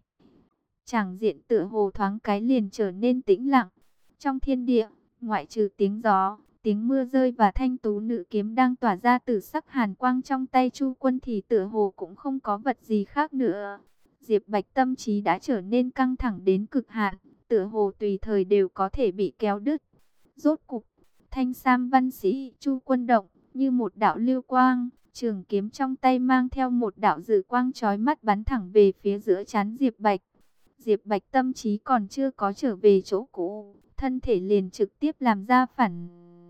Tràng diện tựa hồ thoáng cái liền trở nên tĩnh lặng. Trong thiên địa, ngoại trừ tiếng gió, Tiếng mưa rơi và thanh tú nữ kiếm đang tỏa ra tử sắc hàn quang trong tay Chu Quân thì tựa hồ cũng không có vật gì khác nữa. Diệp Bạch tâm trí đã trở nên căng thẳng đến cực hạn, tựa hồ tùy thời đều có thể bị kéo đứt. Rốt cục, thanh sam văn sĩ Chu Quân động như một đạo lưu quang, trường kiếm trong tay mang theo một đạo dự quang chói mắt bắn thẳng về phía giữa trán Diệp Bạch. Diệp Bạch tâm trí còn chưa có trở về chỗ cũ, thân thể liền trực tiếp làm ra phản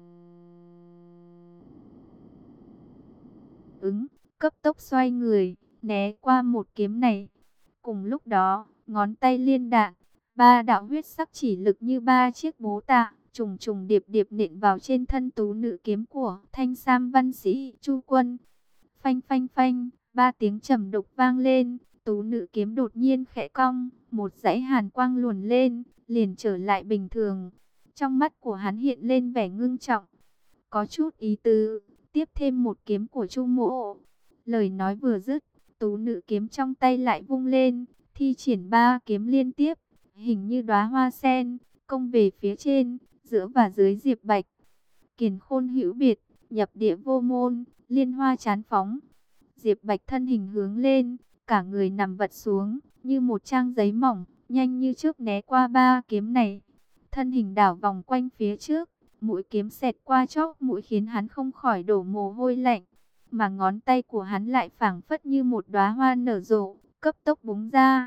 ứng, cấp tốc xoay người, né qua một kiếm này. Cùng lúc đó, ngón tay liên đạn, ba đạo huyết sắc chỉ lực như ba chiếc bố tạ, trùng trùng điệp điệp nện vào trên thân tú nữ kiếm của thanh sam văn sĩ Chu Quân. Phanh phanh phanh, ba tiếng trầm đục vang lên, tú nữ kiếm đột nhiên khẽ cong, một dãy hàn quang luồn lên, liền trở lại bình thường. Trong mắt của hắn hiện lên vẻ ngưng trọng, có chút ý tứ, tiếp thêm một kiếm của Chu Mỗ. Lời nói vừa dứt, tú nữ kiếm trong tay lại vung lên, thi triển ba kiếm liên tiếp, hình như đóa hoa sen, công về phía trên, giữa và dưới Diệp Bạch. Kiền khôn hữu biệt, nhập địa vô môn, liên hoa chán phóng. Diệp Bạch thân hình hướng lên, cả người nằm vật xuống, như một trang giấy mỏng, nhanh như trước né qua ba kiếm này. Thân hình đảo vòng quanh phía trước, mũi kiếm xẹt qua chóp mũi khiến hắn không khỏi đổ mồ hôi lạnh. Mà ngón tay của hắn lại phảng phất như một đóa hoa nở rộ, cấp tốc búng ra.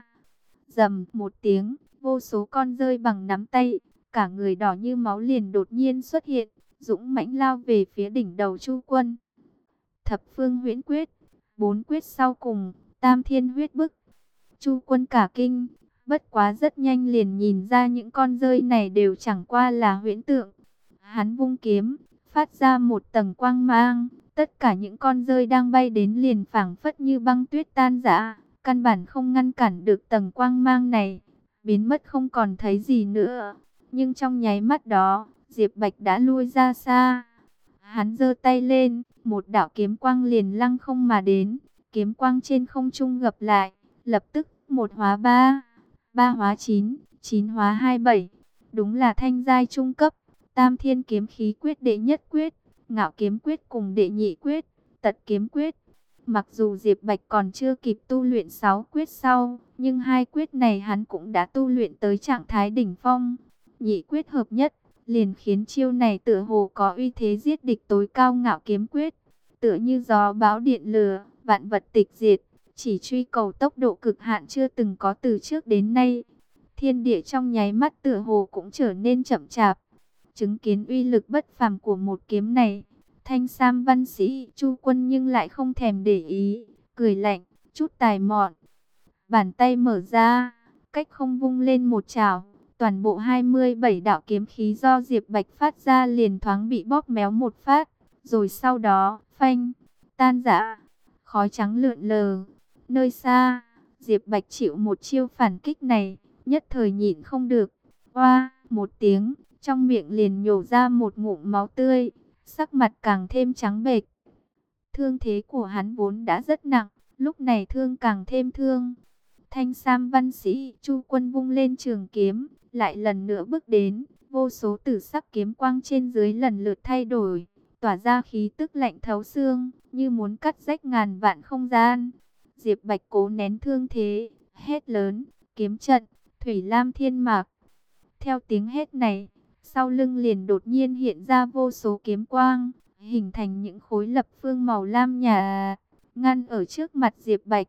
Rầm một tiếng, vô số con rơi bằng nắm tay, cả người đỏ như máu liền đột nhiên xuất hiện, dũng mãnh lao về phía đỉnh đầu Chu Quân. Thập phương huyễn quyết, bốn quyết sau cùng, tam thiên huyết bức. Chu Quân cả kinh, bất quá rất nhanh liền nhìn ra những con rơi này đều chẳng qua là huyễn tượng. Hắn vung kiếm, phát ra một tầng quang mang, tất cả những con rơi đang bay đến liền phảng phất như băng tuyết tan rã, căn bản không ngăn cản được tầng quang mang này, biến mất không còn thấy gì nữa. Nhưng trong nháy mắt đó, Diệp Bạch đã lui ra xa. Hắn giơ tay lên, một đạo kiếm quang liền lăng không mà đến, kiếm quang trên không trung gập lại, lập tức một hóa ba, ba hóa chín, chín hóa 27. Đúng là thanh giai trung cấp, tam thiên kiếm khí quyết đệ nhất quyết, ngạo kiếm quyết cùng đệ nhị quyết, tật kiếm quyết. Mặc dù Diệp Bạch còn chưa kịp tu luyện 6 quyết sau, nhưng hai quyết này hắn cũng đã tu luyện tới trạng thái đỉnh phong. Nhị quyết hợp nhất, liền khiến chiêu này tựa hồ có uy thế giết địch tối cao ngạo kiếm quyết. Tựa như gió bão điện lửa, vạn vật tịch diệt, chỉ truy cầu tốc độ cực hạn chưa từng có từ trước đến nay. Thiên địa trong nháy mắt tựa hồ cũng trở nên chậm chạp. Chứng kiến uy lực bất phàm của một kiếm này, thanh sam văn sĩ Chu Quân nhưng lại không thèm để ý, cười lạnh, chút tài mọn. Bàn tay mở ra, cách không vung lên một chảo, toàn bộ 27 đạo kiếm khí do Diệp Bạch phát ra liền thoáng bị bóp méo một phát, rồi sau đó, phanh, tan rã, khói trắng lượn lờ. Nơi xa, Diệp Bạch chịu một chiêu phản kích này, nhất thời nhịn không được, oa, một tiếng, trong miệng liền nhổ ra một ngụm máu tươi, sắc mặt càng thêm trắng bệch. Thương thế của hắn vốn đã rất nặng, lúc này thương càng thêm thương. Thanh sam văn sĩ Chu Quân vung lên trường kiếm, lại lần nữa bước đến, vô số tử sắc kiếm quang trên dưới lần lượt thay đổi, tỏa ra khí tức lạnh thấu xương, như muốn cắt rách ngàn vạn không gian. Diệp Bạch cố nén thương thế, hét lớn, kiếm trận, Thủy Lam Thiên Mạc. Theo tiếng hét này, sau lưng liền đột nhiên hiện ra vô số kiếm quang, hình thành những khối lập phương màu lam nhạt, ngăn ở trước mặt Diệp Bạch.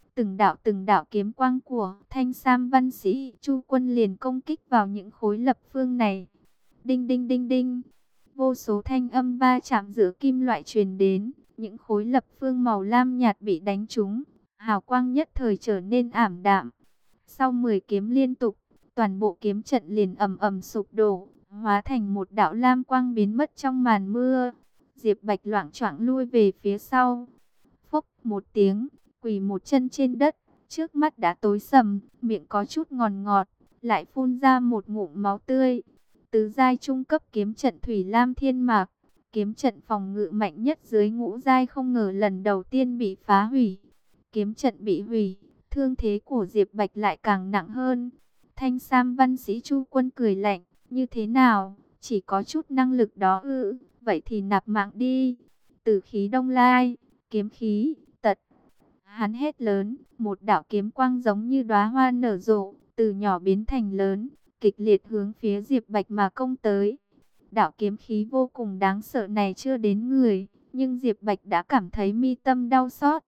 Từng đạo kiếm quang của thanh sam văn sĩ Chu Quân liền công kích vào những khối lập phương này. Đinh đinh đinh đinh, vô số thanh âm va chạm giữa kim loại truyền đến, những khối lập phương màu lam nhạt bị đánh trúng, hào quang nhất thời trở nên ảm đạm. Sau 10 kiếm liên tục, toàn bộ kiếm trận liền ầm ầm sụp đổ, hóa thành một đạo lam quang biến mất trong màn mưa. Diệp Bạch loạng choạng lui về phía sau. Phốc một tiếng, quỳ một chân trên đất, trước mắt đã tối sầm, miệng có chút ngòn ngọt, lại phun ra một ngụm máu tươi. Tứ giai trung cấp kiếm trận Thủy Lam Thiên Mạc, kiếm trận phòng ngự mạnh nhất dưới ngũ giai không ngờ lần đầu tiên bị phá hủy. Kiếm trận bị hủy, thương thế của Diệp Bạch lại càng nặng hơn. Thanh sam văn sĩ Chu Quân cười lạnh, như thế nào, Chỉ có chút năng lực đó ư? Vậy thì nạp mạng đi. Tử khí Đông Lai, kiếm khí, tật. Hắn hét lớn, một đạo kiếm quang giống như đóa hoa nở rộ, từ nhỏ biến thành lớn, kịch liệt hướng phía Diệp Bạch mà công tới. Đạo kiếm khí vô cùng đáng sợ này chưa đến người, nhưng Diệp Bạch đã cảm thấy mi tâm đau xót.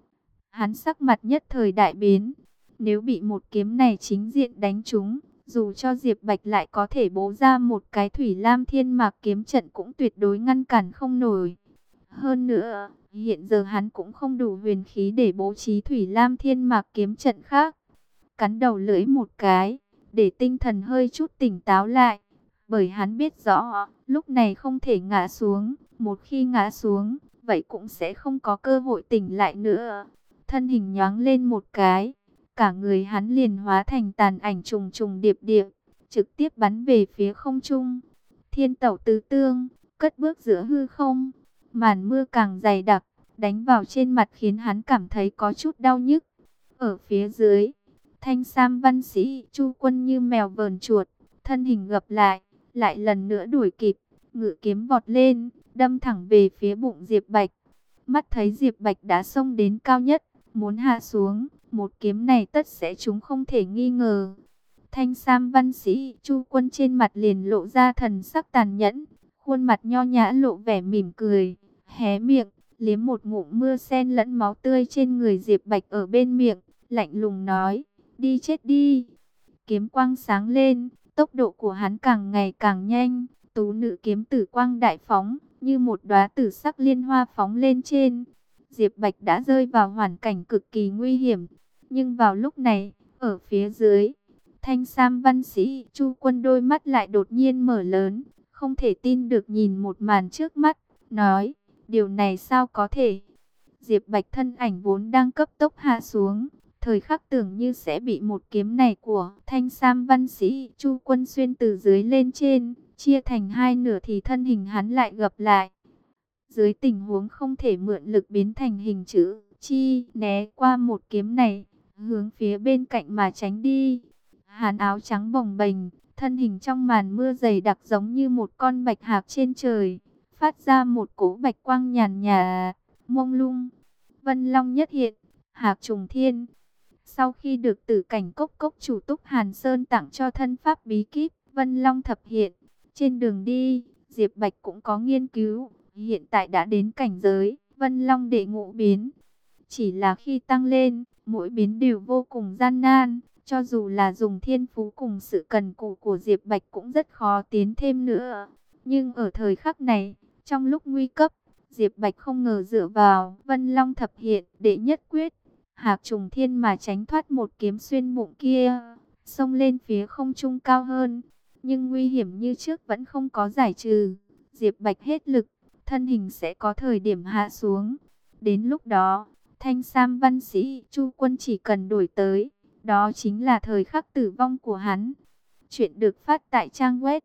Hắn sắc mặt nhất thời đại biến, nếu bị một kiếm này chính diện đánh trúng, dù cho Diệp Bạch lại có thể bố ra một cái Thủy Lam Thiên Mạc kiếm trận cũng tuyệt đối ngăn cản không nổi. Hơn nữa, hiện giờ hắn cũng không đủ huyền khí để bố trí Thủy Lam Thiên Mạc kiếm trận khác. Cắn đầu lưỡi một cái, để tinh thần hơi chút tỉnh táo lại. Bởi hắn biết rõ, lúc này không thể ngã xuống. Một khi ngã xuống, vậy cũng sẽ không có cơ hội tỉnh lại nữa. Thân hình nhoáng lên một cái, cả người hắn liền hóa thành tàn ảnh trùng trùng điệp điệp, trực tiếp bắn về phía không trung. Thiên tẩu tứ tương, cất bước giữa hư không. Màn mưa càng dày đặc, đánh vào trên mặt khiến hắn cảm thấy có chút đau nhức. Ở phía dưới, Thanh Sam văn sĩ Chu Quân như mèo vờn chuột, thân hình gập lại lần nữa đuổi kịp, ngự kiếm vọt lên, đâm thẳng về phía bụng Diệp Bạch. Mắt thấy Diệp Bạch đã xông đến cao nhất, muốn hạ xuống, một kiếm này tất sẽ trúng không thể nghi ngờ. Thanh Sam văn sĩ Chu Quân trên mặt liền lộ ra thần sắc tàn nhẫn, khuôn mặt nho nhã lộ vẻ mỉm cười, hé miệng, liếm một ngụm mưa sen lẫn máu tươi trên người Diệp Bạch ở bên miệng, lạnh lùng nói, đi chết đi. Kiếm quang sáng lên, tốc độ của hắn càng ngày càng nhanh, tú nữ kiếm tử quang đại phóng, như một đóa tử sắc liên hoa phóng lên trên. Diệp Bạch đã rơi vào hoàn cảnh cực kỳ nguy hiểm, nhưng vào lúc này, ở phía dưới, Thanh Sam văn sĩ Chu Quân đôi mắt lại đột nhiên mở lớn, không thể tin được nhìn một màn trước mắt, nói, điều này sao có thể? Diệp Bạch thân ảnh vốn đang cấp tốc hạ xuống, thời khắc tưởng như sẽ bị một kiếm này của Thanh Sam văn sĩ Chu Quân xuyên từ dưới lên trên, chia thành hai nửa thì thân hình hắn lại gập lại. Dưới tình huống không thể mượn lực biến thành hình chữ chi, né qua một kiếm này, hướng phía bên cạnh mà tránh đi. Hắn áo trắng bồng bềnh, thân hình trong màn mưa dày đặc giống như một con bạch hạc trên trời, phát ra một cỗ bạch quang nhàn nhạt, mông lung. Vân Long nhất hiện, hạc trùng thiên. Sau khi được Tử Cảnh Cốc Cốc chủ Túc Hàn Sơn tặng cho thân pháp bí kíp Vân Long thập hiện, trên đường đi, Diệp Bạch cũng có nghiên cứu, hiện tại đã đến cảnh giới Vân Long đệ ngũ biến. Chỉ là khi tăng lên, mỗi biến đều vô cùng gian nan, cho dù là dùng thiên phú cùng sự cần cù của Diệp Bạch cũng rất khó tiến thêm nữa. Nhưng ở thời khắc này, trong lúc nguy cấp, Diệp Bạch không ngờ dựa vào Vân Long thập hiện đệ nhất quyết, hạc trùng thiên mà tránh thoát một kiếm xuyên bụng kia, xông lên phía không trung cao hơn. Nhưng nguy hiểm như trước vẫn không có giải trừ. Diệp Bạch hết lực, thân hình sẽ có thời điểm hạ xuống. Đến lúc đó, Thanh Sam văn sĩ Chu Quân chỉ cần đuổi tới, đó chính là thời khắc tử vong của hắn. Chuyện được phát tại trang web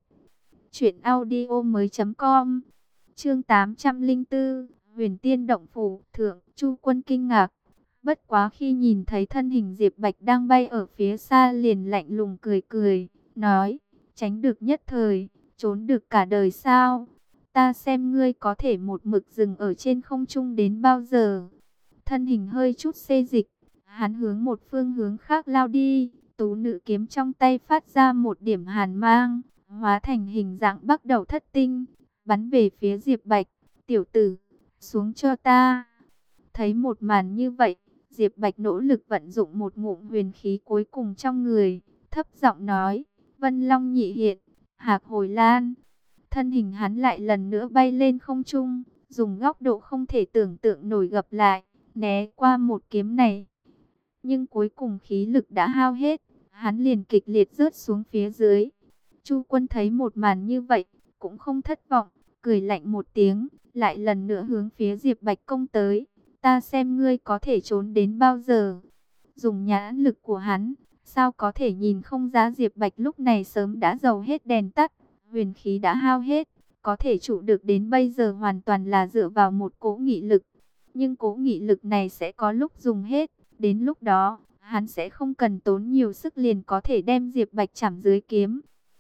truyệnaudiomoi.com. Chương 804, Huyền Tiên động phủ, thượng. Chu Quân kinh ngạc. Bất quá khi nhìn thấy thân hình Diệp Bạch đang bay ở phía xa liền lạnh lùng cười cười, nói, tránh được nhất thời, trốn được cả đời sao? Ta xem ngươi có thể một mực dừng ở trên không trung đến bao giờ? Thân hình hơi chút xê dịch, hắn hướng một phương hướng khác lao đi, tú nữ kiếm trong tay phát ra một điểm hàn mang, hóa thành hình dạng bắc đầu thất tinh, bắn về phía Diệp Bạch. Tiểu tử, xuống cho ta. Thấy một màn như vậy, Diệp Bạch nỗ lực vận dụng một ngụm huyền khí cuối cùng trong người, thấp giọng nói, Vân Long nhị hiện, hạc hồi lan. Thân hình hắn lại lần nữa bay lên không trung, dùng góc độ không thể tưởng tượng nổi gập lại, né qua một kiếm này. Nhưng cuối cùng khí lực đã hao hết, hắn liền kịch liệt rớt xuống phía dưới. Chu Quân thấy một màn như vậy, cũng không thất vọng, cười lạnh một tiếng, lại lần nữa hướng phía Diệp Bạch công tới. Ta xem ngươi có thể trốn đến bao giờ? Dùng nhãn lực của hắn, sao có thể nhìn không ra Diệp Bạch lúc này sớm đã dầu hết đèn tắt, huyền khí đã hao hết, có thể trụ được đến bây giờ hoàn toàn là dựa vào một cỗ nghị lực. Nhưng cỗ nghị lực này sẽ có lúc dùng hết, đến lúc đó, hắn sẽ không cần tốn nhiều sức liền có thể đem Diệp Bạch chạm dưới kiếm.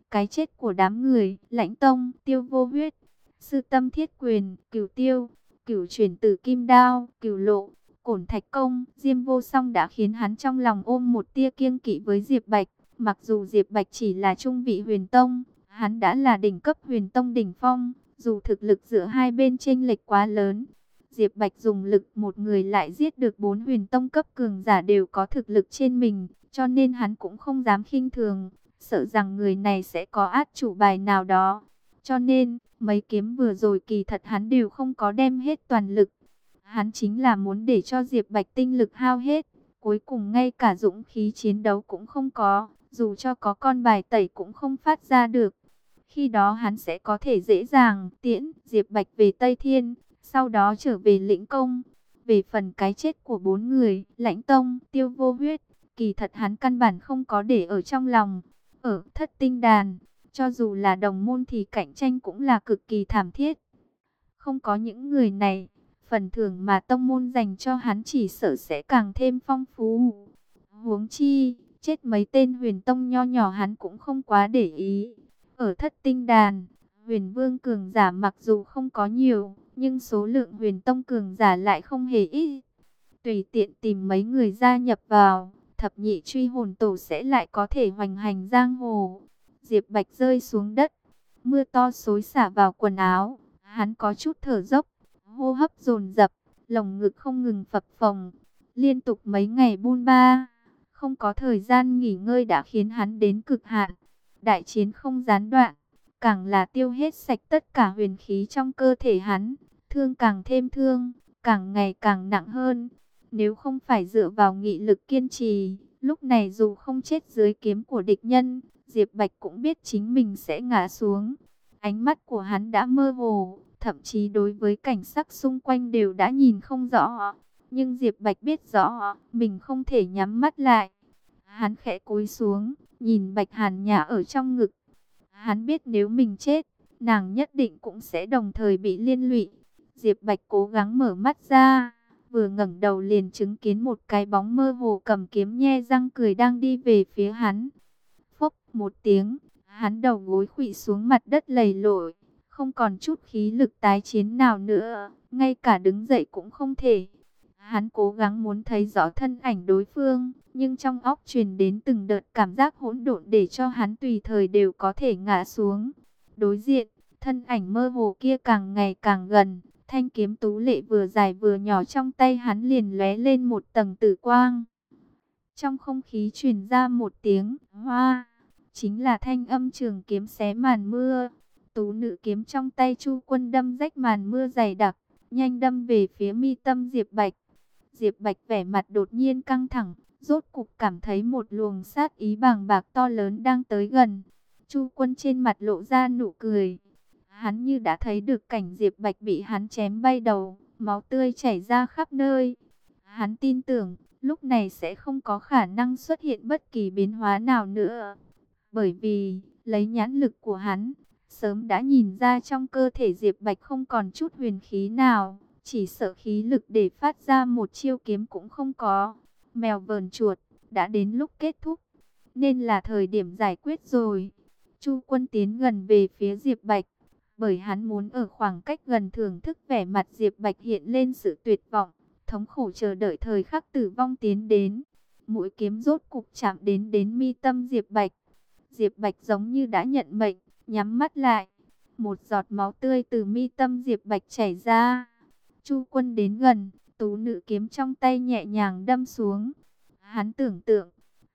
Cái chết của đám người Lãnh Tông, Tiêu Vô Huyết, Sư Tâm Thiết Quyền, Cửu Tiêu, Cửu Chuyển Tử Kim Đao, Cửu Lộ, Cổn Thạch Công, Diêm Vô Song đã khiến hắn trong lòng ôm một tia kiêng kỵ với Diệp Bạch. Mặc dù Diệp Bạch chỉ là trung vị huyền tông, hắn đã là đỉnh cấp huyền tông đỉnh phong, dù thực lực giữa hai bên chênh lệch quá lớn. Diệp Bạch dùng lực một người lại giết được 4 huyền tông cấp cường giả đều có thực lực trên mình, cho nên hắn cũng không dám khinh thường, sợ rằng người này sẽ có át chủ bài nào đó. Cho nên, mấy kiếm vừa rồi kỳ thật hắn đều không có đem hết toàn lực. Hắn chính là muốn để cho Diệp Bạch tinh lực hao hết, cuối cùng ngay cả dũng khí chiến đấu cũng không có, dù cho có con bài tẩy cũng không phát ra được. Khi đó hắn sẽ có thể dễ dàng tiễn Diệp Bạch về Tây Thiên, sau đó trở về lĩnh công. Về phần cái chết của 4 người, Lãnh Tông, Tiêu Vô Huyết, kỳ thật hắn căn bản không có để ở trong lòng. Ở Thất Tinh Đàn, cho dù là đồng môn thì cạnh tranh cũng là cực kỳ thảm thiết. Không có những người này, phần thưởng mà tông môn dành cho hắn chỉ sợ sẽ càng thêm phong phú. Huống chi, chết mấy tên huyền tông nho nhỏ hắn cũng không quá để ý. Ở Thất Tinh Đàn, huyền vương cường giả mặc dù không có nhiều, nhưng số lượng huyền tông cường giả lại không hề ít. Tùy tiện tìm mấy người gia nhập vào, thập nhị truy hồn tổ sẽ lại có thể hoành hành giang hồ. Diệp Bạch rơi xuống đất, mưa to xối xả vào quần áo, hắn có chút thở dốc, hô hấp dồn dập, lồng ngực không ngừng phập phồng, liên tục mấy ngày bôn ba, không có thời gian nghỉ ngơi đã khiến hắn đến cực hạn. Đại chiến không gián đoạn, càng là tiêu hết sạch tất cả huyền khí trong cơ thể hắn, thương càng thêm thương, càng ngày càng nặng hơn. Nếu không phải dựa vào nghị lực kiên trì, lúc này dù không chết dưới kiếm của địch nhân, Diệp Bạch cũng biết chính mình sẽ ngã xuống. Ánh mắt của hắn đã mơ hồ, thậm chí đối với cảnh sắc xung quanh đều đã nhìn không rõ. Nhưng Diệp Bạch biết rõ, mình không thể nhắm mắt lại. Hắn khẽ cúi xuống, nhìn Bạch Hàn Nhã ở trong ngực. Hắn biết nếu mình chết, nàng nhất định cũng sẽ đồng thời bị liên lụy. Diệp Bạch cố gắng mở mắt ra, vừa ngẩng đầu liền chứng kiến một cái bóng mơ hồ cầm kiếm nhe răng cười đang đi về phía hắn. Phốc một tiếng, hắn đầu gối khuỵu xuống mặt đất lầy lội, không còn chút khí lực tái chiến nào nữa, ngay cả đứng dậy cũng không thể. Hắn cố gắng muốn thấy rõ thân ảnh đối phương, nhưng trong óc truyền đến từng đợt cảm giác hỗn độn để cho hắn tùy thời đều có thể ngã xuống. Đối diện, thân ảnh mơ hồ kia càng ngày càng gần, thanh kiếm tú lệ vừa dài vừa nhỏ trong tay hắn liền lóe lên một tầng tử quang. Trong không khí truyền ra một tiếng hoa, chính là thanh âm trường kiếm xé màn mưa. Tú nữ kiếm trong tay Chu Quân đâm rách màn mưa dày đặc, nhanh đâm về phía mi tâm Diệp Bạch. Diệp Bạch vẻ mặt đột nhiên căng thẳng, rốt cục cảm thấy một luồng sát ý bàng bạc to lớn đang tới gần. Chu Quân trên mặt lộ ra nụ cười. Hắn như đã thấy được cảnh Diệp Bạch bị hắn chém bay đầu, máu tươi chảy ra khắp nơi. Hắn tin tưởng, lúc này sẽ không có khả năng xuất hiện bất kỳ biến hóa nào nữa. Bởi vì, lấy nhãn lực của hắn, sớm đã nhìn ra trong cơ thể Diệp Bạch không còn chút huyền khí nào. Chỉ sợ khí lực để phát ra một chiêu kiếm cũng không có. Mèo vờn chuột, đã đến lúc kết thúc, nên là thời điểm giải quyết rồi. Chu Quân tiến gần về phía Diệp Bạch, bởi hắn muốn ở khoảng cách gần thưởng thức vẻ mặt Diệp Bạch hiện lên sự tuyệt vọng, thống khổ chờ đợi thời khắc tử vong tiến đến. Mũi kiếm rốt cục chạm đến mi tâm Diệp Bạch. Diệp Bạch giống như đã nhận mệnh, nhắm mắt lại. Một giọt máu tươi từ mi tâm Diệp Bạch chảy ra. Chu Quân đến gần, tú nữ kiếm trong tay nhẹ nhàng đâm xuống. Hắn tưởng tượng,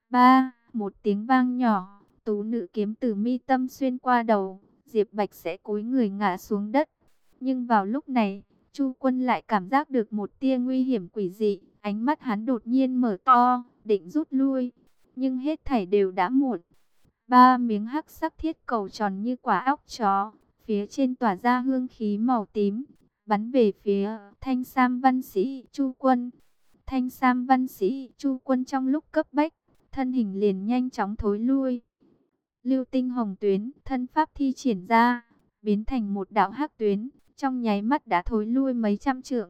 một tiếng vang nhỏ, tú nữ kiếm từ mi tâm xuyên qua đầu, Diệp Bạch sẽ cúi người ngã xuống đất. Nhưng vào lúc này, Chu Quân lại cảm giác được một tia nguy hiểm quỷ dị, ánh mắt hắn đột nhiên mở to, định rút lui, nhưng hết thảy đều đã muộn. 3 miếng hắc sắc thiết cầu tròn như quả óc chó, phía trên tỏa ra hương khí màu tím, bắn về phía Thanh Sam Văn Sĩ Chu Quân. Thanh Sam Văn Sĩ Chu Quân trong lúc cấp bách, thân hình liền nhanh chóng thối lui. Lưu Tinh Hồng Tuyến, thân pháp thi triển ra, biến thành một đạo hắc tuyến, trong nháy mắt đã thối lui mấy trăm trượng.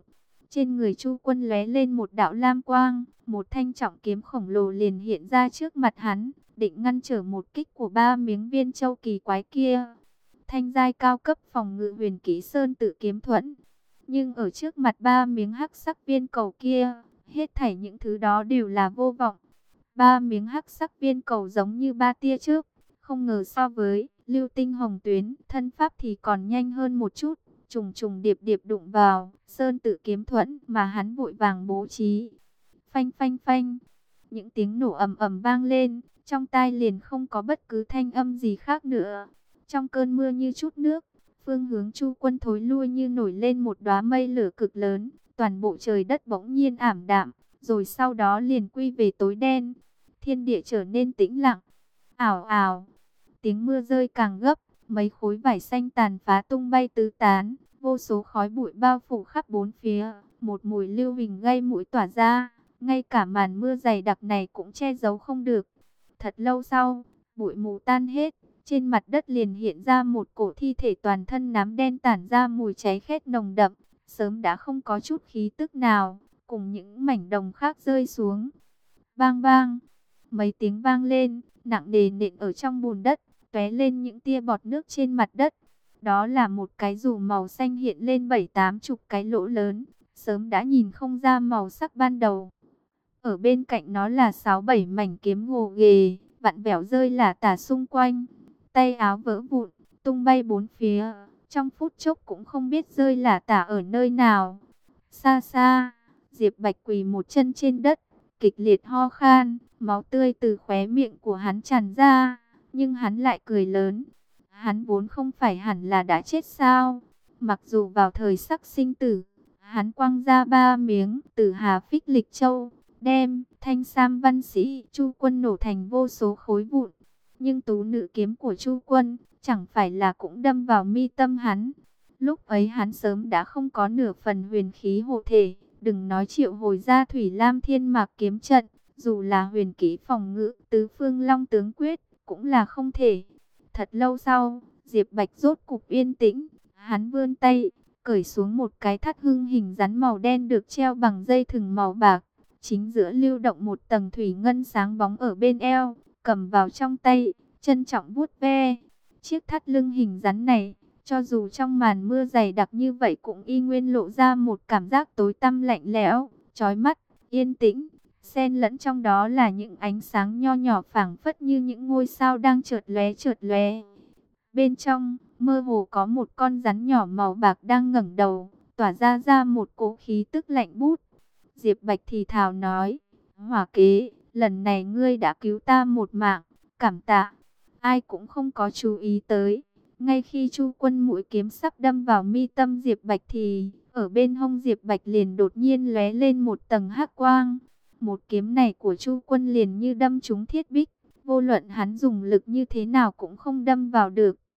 Trên người Chu Quân lóe lên một đạo lam quang, một thanh trọng kiếm khổng lồ liền hiện ra trước mặt hắn, định ngăn trở một kích của ba miếng viên châu kỳ quái kia. Thanh giai cao cấp phòng ngự huyền kỹ sơn tự kiếm thuẫn. Nhưng ở trước mặt ba miếng hắc sắc viên cầu kia, hết thảy những thứ đó đều là vô vọng. Ba miếng hắc sắc viên cầu giống như ba tia trước, không ngờ so với lưu tinh hồng tuyến, thân pháp thì còn nhanh hơn một chút, trùng trùng điệp điệp đụng vào sơn tự kiếm thuẫn mà hắn vội vàng bố trí. Phanh phanh phanh, những tiếng nổ ầm ầm vang lên, trong tai liền không có bất cứ thanh âm gì khác nữa. Trong cơn mưa như chút nước, phương hướng Chu Quân thối lui như nổi lên một đóa mây lửa cực lớn, toàn bộ trời đất bỗng nhiên ảm đạm, rồi sau đó liền quy về tối đen. Thiên địa trở nên tĩnh lặng. Ảo ảo, tiếng mưa rơi càng gấp, mấy khối vải xanh tàn phá tung bay tứ tán, vô số khói bụi bao phủ khắp bốn phía, một mùi lưu huỳnh gây mũi tỏa ra, ngay cả màn mưa dày đặc này cũng che giấu không được. Thật lâu sau, bụi mù tan hết, trên mặt đất liền hiện ra một cổ thi thể toàn thân nám đen tản ra mùi cháy khét nồng đậm, sớm đã không có chút khí tức nào, cùng những mảnh đồng khác rơi xuống. Bang bang, mấy tiếng vang lên, nặng nề nện ở trong bùn đất, tóe lên những tia bọt nước trên mặt đất. Đó là một cái dù màu xanh hiện lên 7-80 cái lỗ lớn, sớm đã nhìn không ra màu sắc ban đầu. Ở bên cạnh nó là 6-7 mảnh kiếm gồ ghề, vặn vẹo rơi lả tả xung quanh. Tay áo vỡ vụn, tung bay bốn phía, trong phút chốc cũng không biết rơi lả tả ở nơi nào. Xa xa, Diệp Bạch quỳ một chân trên đất, kịch liệt ho khan, máu tươi từ khóe miệng của hắn tràn ra, nhưng hắn lại cười lớn. Hắn vốn không phải hẳn là đã chết sao? Mặc dù vào thời sắc sinh tử, hắn quăng ra 3 miếng Tử Hà Phích Lịch Châu, đem Thanh Sam Văn Sĩ Chu Quân nổ thành vô số khối vụn. Nhưng tú nữ kiếm của Chu Quân chẳng phải là cũng đâm vào mi tâm hắn. Lúc ấy hắn sớm đã không có nửa phần huyền khí hộ thể, đừng nói triệu hồi ra Thủy Lam Thiên Mạc kiếm trận, dù là huyền kỹ phòng ngự Tứ Phương Long Tướng Quyết cũng là không thể. Thật lâu sau, Diệp Bạch rốt cục yên tĩnh, hắn vươn tay, cởi xuống một cái thắt hưng hình rắn màu đen được treo bằng dây thừng màu bạc. Chính giữa lưu động một tầng thủy ngân sáng bóng ở bên eo, cầm vào trong tay, trân trọng vuốt ve. Chiếc thắt lưng hình rắn này, cho dù trong màn mưa dày đặc như vậy cũng y nguyên lộ ra một cảm giác tối tăm lạnh lẽo, chói mắt, yên tĩnh. Xen lẫn trong đó là những ánh sáng nho nhỏ phảng phất như những ngôi sao đang chợt lóe chợt lóe. Bên trong, mơ hồ có một con rắn nhỏ màu bạc đang ngẩng đầu, tỏa ra một cỗ khí tức lạnh bút. Diệp Bạch thì thào nói, Hỏa Kế, lần này ngươi đã cứu ta một mạng, cảm tạ. Ai cũng không có chú ý tới. Ngay khi Chu Quân mũi kiếm sắp đâm vào mi tâm Diệp Bạch thì, ở bên hông Diệp Bạch liền đột nhiên lóe lên một tầng hắc quang. Một kiếm này của Chu Quân liền như đâm trúng thiết bích, vô luận hắn dùng lực như thế nào cũng không đâm vào được.